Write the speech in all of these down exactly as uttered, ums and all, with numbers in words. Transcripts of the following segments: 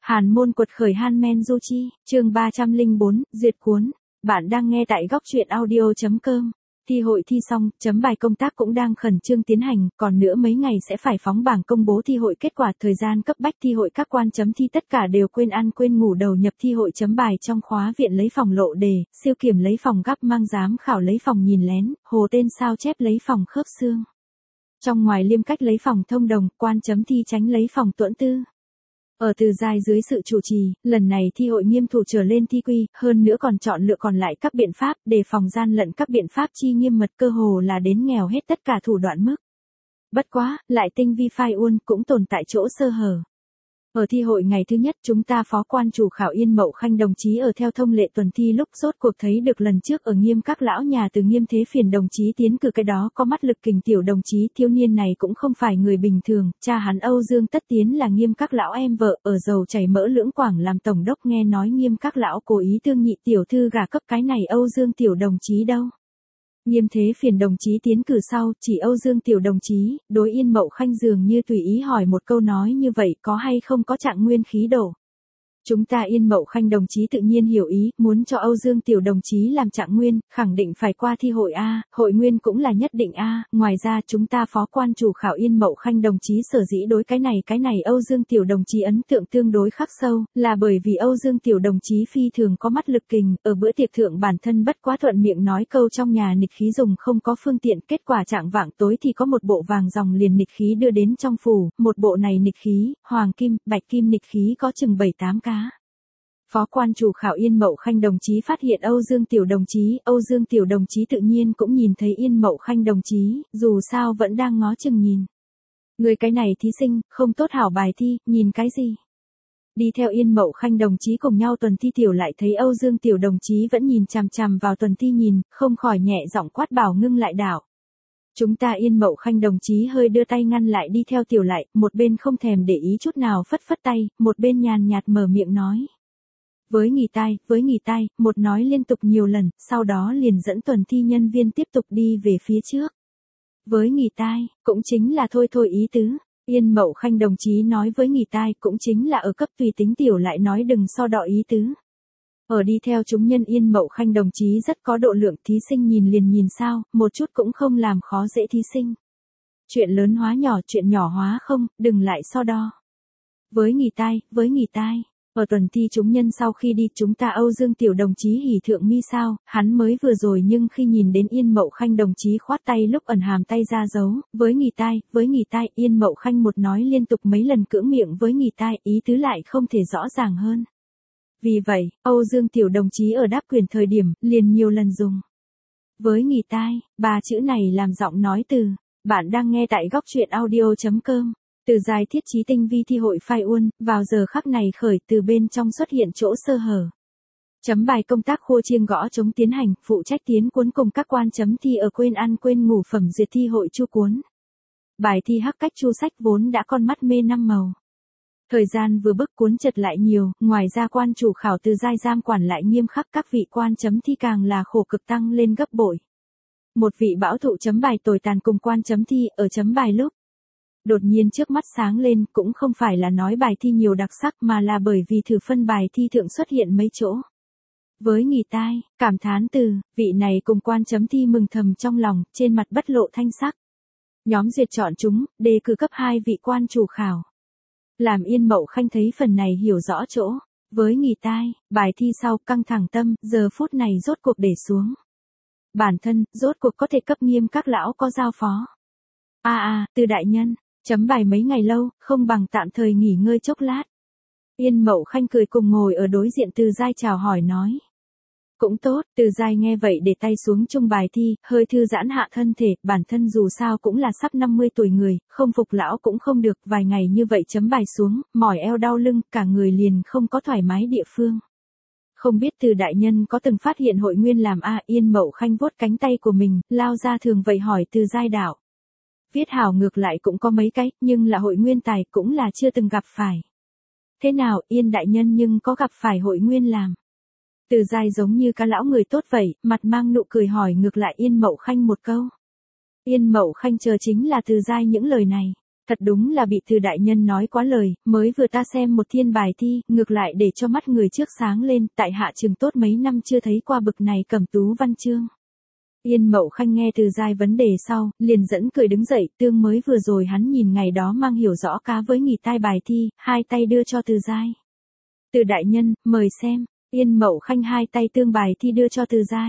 Hàn môn quật khởi Han-men Du Chi, chương ba trăm lẻ bốn, duyệt cuốn. Bạn đang nghe tại góc truyện audio.com. Thi hội thi xong, chấm bài công tác cũng đang khẩn trương tiến hành, còn nữa mấy ngày sẽ phải phóng bảng công bố thi hội kết quả. Thời gian cấp bách thi hội, các quan chấm thi tất cả đều quên ăn quên ngủ đầu nhập thi hội chấm bài trong khóa viện lấy phòng lộ đề, siêu kiểm lấy phòng gấp mang giám khảo lấy phòng nhìn lén, hồ tên sao chép lấy phòng khớp xương. Trong ngoài liêm cách lấy phòng thông đồng, quan chấm thi tránh lấy phòng tuẫn tư. Ở Từ Giai dưới sự chủ trì, lần này thi hội nghiêm thủ trở lên thi quy, hơn nữa còn chọn lựa còn lại các biện pháp, đề phòng gian lận các biện pháp chi nghiêm mật, cơ hồ là đến nghèo hết tất cả thủ đoạn mức. Bất quá, lại tinh vi phai uôn, cũng tồn tại chỗ sơ hở. Ở thi hội ngày thứ nhất, chúng ta phó quan chủ khảo Yên Mậu Khanh đồng chí ở theo thông lệ tuần thi lúc rốt cuộc thấy được lần trước ở Nghiêm các lão nhà từ Nghiêm Thế Phiền đồng chí tiến cử, cái đó có mắt lực kình tiểu đồng chí thiếu niên này cũng không phải người bình thường, cha hắn Âu Dương Tất Tiến là Nghiêm các lão em vợ, ở dầu chảy mỡ lưỡng Quảng làm tổng đốc, nghe nói Nghiêm các lão cố ý thương nhị tiểu thư gả cấp cái này Âu Dương tiểu đồng chí đâu. Nghiêm Thế Phiền đồng chí tiến cử sau, chỉ Âu Dương tiểu đồng chí, đối Yên Mậu Khanh dường như tùy ý hỏi một câu nói như vậy có hay không có trạng nguyên khí đổ. Chúng ta Yên Mậu Khanh đồng chí tự nhiên hiểu ý, muốn cho Âu Dương tiểu đồng chí làm trạng nguyên, khẳng định phải qua thi hội A, hội nguyên cũng là nhất định A, ngoài ra chúng ta phó quan chủ khảo Yên Mậu Khanh đồng chí sở dĩ đối cái này cái này Âu Dương tiểu đồng chí ấn tượng tương đối khắc sâu, là bởi vì Âu Dương tiểu đồng chí phi thường có mắt lực kình, ở bữa tiệc thượng bản thân bất quá thuận miệng nói câu trong nhà nịch khí dùng không có phương tiện, kết quả trạng vạng tối thì có một bộ vàng dòng liền nịch khí đưa đến trong phủ, một bộ này nịch khí, hoàng kim, bạch kim nịch khí có chừng bảy tám cá. Phó quan chủ khảo Yên Mậu Khanh đồng chí phát hiện Âu Dương tiểu đồng chí, Âu Dương tiểu đồng chí tự nhiên cũng nhìn thấy Yên Mậu Khanh đồng chí, dù sao vẫn đang ngó chừng nhìn. Người cái này thí sinh, không tốt hảo bài thi, nhìn cái gì? Đi theo Yên Mậu Khanh đồng chí cùng nhau tuần thi tiểu lại thấy Âu Dương tiểu đồng chí vẫn nhìn chằm chằm vào tuần thi nhìn, không khỏi nhẹ giọng quát bảo ngưng lại đảo. Chúng ta Yên Mậu Khanh đồng chí hơi đưa tay ngăn lại đi theo tiểu lại, một bên không thèm để ý chút nào phất phất tay, một bên nhàn nhạt mở miệng nói. Với nghỉ tai, với nghỉ tai, một nói liên tục nhiều lần, sau đó liền dẫn tuần thi nhân viên tiếp tục đi về phía trước. Với nghỉ tai, cũng chính là thôi thôi ý tứ. Yên Mậu Khanh đồng chí nói với nghỉ tai cũng chính là ở cấp tùy tính tiểu lại nói đừng so đọ ý tứ. Ở đi theo chúng nhân Yên Mậu Khanh đồng chí rất có độ lượng, thí sinh nhìn liền nhìn sao, một chút cũng không làm khó dễ thí sinh. Chuyện lớn hóa nhỏ, chuyện nhỏ hóa không, đừng lại so đo. Với nghỉ tai, với nghỉ tai. Ở tuần thi chúng nhân sau khi đi, chúng ta Âu Dương tiểu đồng chí hỉ thượng mi sao, hắn mới vừa rồi nhưng khi nhìn đến Yên Mậu Khanh đồng chí khoát tay lúc ẩn hàm tay ra dấu, với nghỉ tai, với nghỉ tai, Yên Mậu Khanh một nói liên tục mấy lần cưỡng miệng với nghỉ tai, ý tứ lại không thể rõ ràng hơn. Vì vậy, Âu Dương tiểu đồng chí ở đáp quyền thời điểm, liền nhiều lần dùng. Với nghỉ tai, ba chữ này làm giọng nói từ, bạn đang nghe tại góc truyện audio.com. Từ Giai thiết trí tinh vi thi hội phai uôn, vào giờ khắc này khởi từ bên trong xuất hiện chỗ sơ hở. Chấm bài công tác khua chiêng gõ chống tiến hành, phụ trách tiến cuốn cùng các quan chấm thi ở quên ăn quên ngủ phẩm duyệt thi hội chu cuốn. Bài thi hắc cách chu sách vốn đã con mắt mê năm màu. Thời gian vừa bức cuốn chật lại nhiều, ngoài ra quan chủ khảo Từ Giai giam quản lại nghiêm khắc, các vị quan chấm thi càng là khổ cực tăng lên gấp bội. Một vị bảo thụ chấm bài tồi tàn cùng quan chấm thi ở chấm bài lúc. Đột nhiên trước mắt sáng lên, cũng không phải là nói bài thi nhiều đặc sắc mà là bởi vì thử phân bài thi thượng xuất hiện mấy chỗ. Với nghỉ tai, cảm thán từ, vị này cùng quan chấm thi mừng thầm trong lòng, trên mặt bất lộ thanh sắc. Nhóm duyệt chọn chúng, đề cử cấp hai vị quan chủ khảo. Làm Yên Mậu Khanh thấy phần này hiểu rõ chỗ. Với nghỉ tai, bài thi sau căng thẳng tâm, giờ phút này rốt cuộc để xuống. Bản thân, rốt cuộc có thể cấp nghiêm các lão có giao phó. A à, à, Từ đại nhân. Chấm bài mấy ngày lâu, không bằng tạm thời nghỉ ngơi chốc lát. Yên Mậu Khanh cười cùng ngồi ở đối diện Từ Giai chào hỏi nói. Cũng tốt, Từ Giai nghe vậy để tay xuống chung bài thi, hơi thư giãn hạ thân thể, bản thân dù sao cũng là sắp năm mươi tuổi người, không phục lão cũng không được, vài ngày như vậy chấm bài xuống, mỏi eo đau lưng, cả người liền không có thoải mái địa phương. Không biết Từ đại nhân có từng phát hiện hội nguyên làm a? Yên Mậu Khanh vuốt cánh tay của mình, lao ra thường vậy hỏi Từ Giai đạo. Viết hảo ngược lại cũng có mấy cái, nhưng là hội nguyên tài cũng là chưa từng gặp phải. Thế nào, Yên đại nhân nhưng có gặp phải hội nguyên làm? Từ Giai giống như cá lão người tốt vậy, mặt mang nụ cười hỏi ngược lại Yên Mậu Khanh một câu. Yên Mậu Khanh chờ chính là Từ Giai những lời này. Thật đúng là bị Từ đại nhân nói quá lời, mới vừa ta xem một thiên bài thi, ngược lại để cho mắt người trước sáng lên, tại hạ trường tốt mấy năm chưa thấy qua bực này cẩm tú văn chương. Yên Mậu Khanh nghe Từ Giai vấn đề sau, liền dẫn cười đứng dậy, tương mới vừa rồi hắn nhìn ngày đó mang hiểu rõ cá với nghỉ tai bài thi, hai tay đưa cho Từ Giai. Từ đại nhân, mời xem, Yên Mậu Khanh hai tay tương bài thi đưa cho Từ Giai.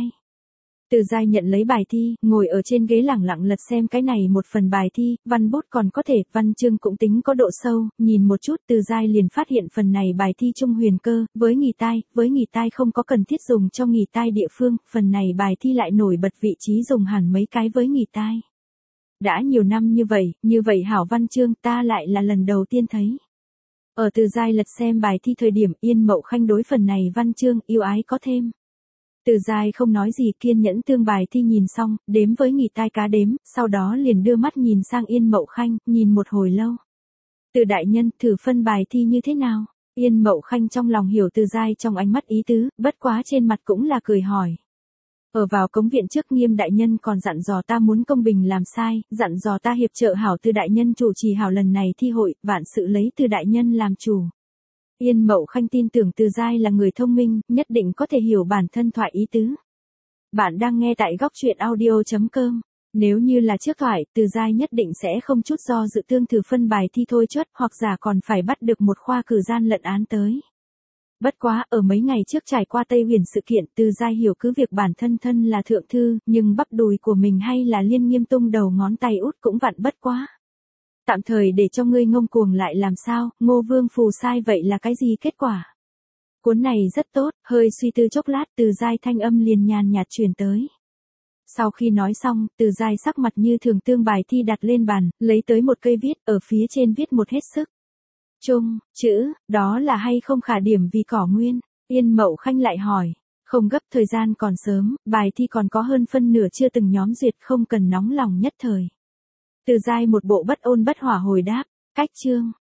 Từ Giai nhận lấy bài thi, ngồi ở trên ghế lẳng lặng lật xem cái này một phần bài thi, văn bút còn có thể, văn chương cũng tính có độ sâu, nhìn một chút Từ Giai liền phát hiện phần này bài thi trung huyền cơ, với nghỉ tai, với nghỉ tai không có cần thiết dùng cho nghỉ tai địa phương, phần này bài thi lại nổi bật vị trí dùng hẳn mấy cái với nghỉ tai. Đã nhiều năm như vậy, như vậy hảo văn chương ta lại là lần đầu tiên thấy. Ở Từ Giai lật xem bài thi thời điểm Yên Mậu Khanh đối phần này văn chương yêu ái có thêm. Từ Giai không nói gì kiên nhẫn tương bài thi nhìn xong, đếm với nghỉ tai cá đếm, sau đó liền đưa mắt nhìn sang Yên Mậu Khanh, nhìn một hồi lâu. Từ đại nhân thử phân bài thi như thế nào? Yên Mậu Khanh trong lòng hiểu Từ Giai trong ánh mắt ý tứ, bất quá trên mặt cũng là cười hỏi. Ở vào cống viện trước Nghiêm đại nhân còn dặn dò ta muốn công bình làm sai, dặn dò ta hiệp trợ hảo Từ đại nhân chủ trì hảo lần này thi hội, vạn sự lấy Từ đại nhân làm chủ. Yên Mậu Khanh tin tưởng Từ Giai là người thông minh, nhất định có thể hiểu bản thân thoại ý tứ. Bạn đang nghe tại góc truyện audio chấm com. Nếu như là trước thoại, Từ Giai nhất định sẽ không chút do dự tương thử phân bài thi thôi chốt, hoặc giả còn phải bắt được một khoa cử gian lận án tới. Bất quá, ở mấy ngày trước trải qua Tây Huyền sự kiện, Từ Giai hiểu cứ việc bản thân thân là thượng thư, nhưng bắp đùi của mình hay là Liên Nghiêm tung đầu ngón tay út cũng vặn bất quá. Tạm thời để cho ngươi ngông cuồng lại làm sao, Ngô Vương phù sai vậy là cái gì kết quả? Cuốn này rất tốt, hơi suy tư chốc lát Từ Giai thanh âm liền nhàn nhạt truyền tới. Sau khi nói xong, Từ Giai sắc mặt như thường tương bài thi đặt lên bàn, lấy tới một cây viết, ở phía trên viết một hết sức. Trung, chữ, đó là hay không khả điểm vì cỏ nguyên? Yên Mậu Khanh lại hỏi. Không gấp thời gian còn sớm, bài thi còn có hơn phân nửa chưa từng nhóm duyệt không cần nóng lòng nhất thời. Từ Giai một bộ bất ôn bất hỏa hồi đáp, cách chương,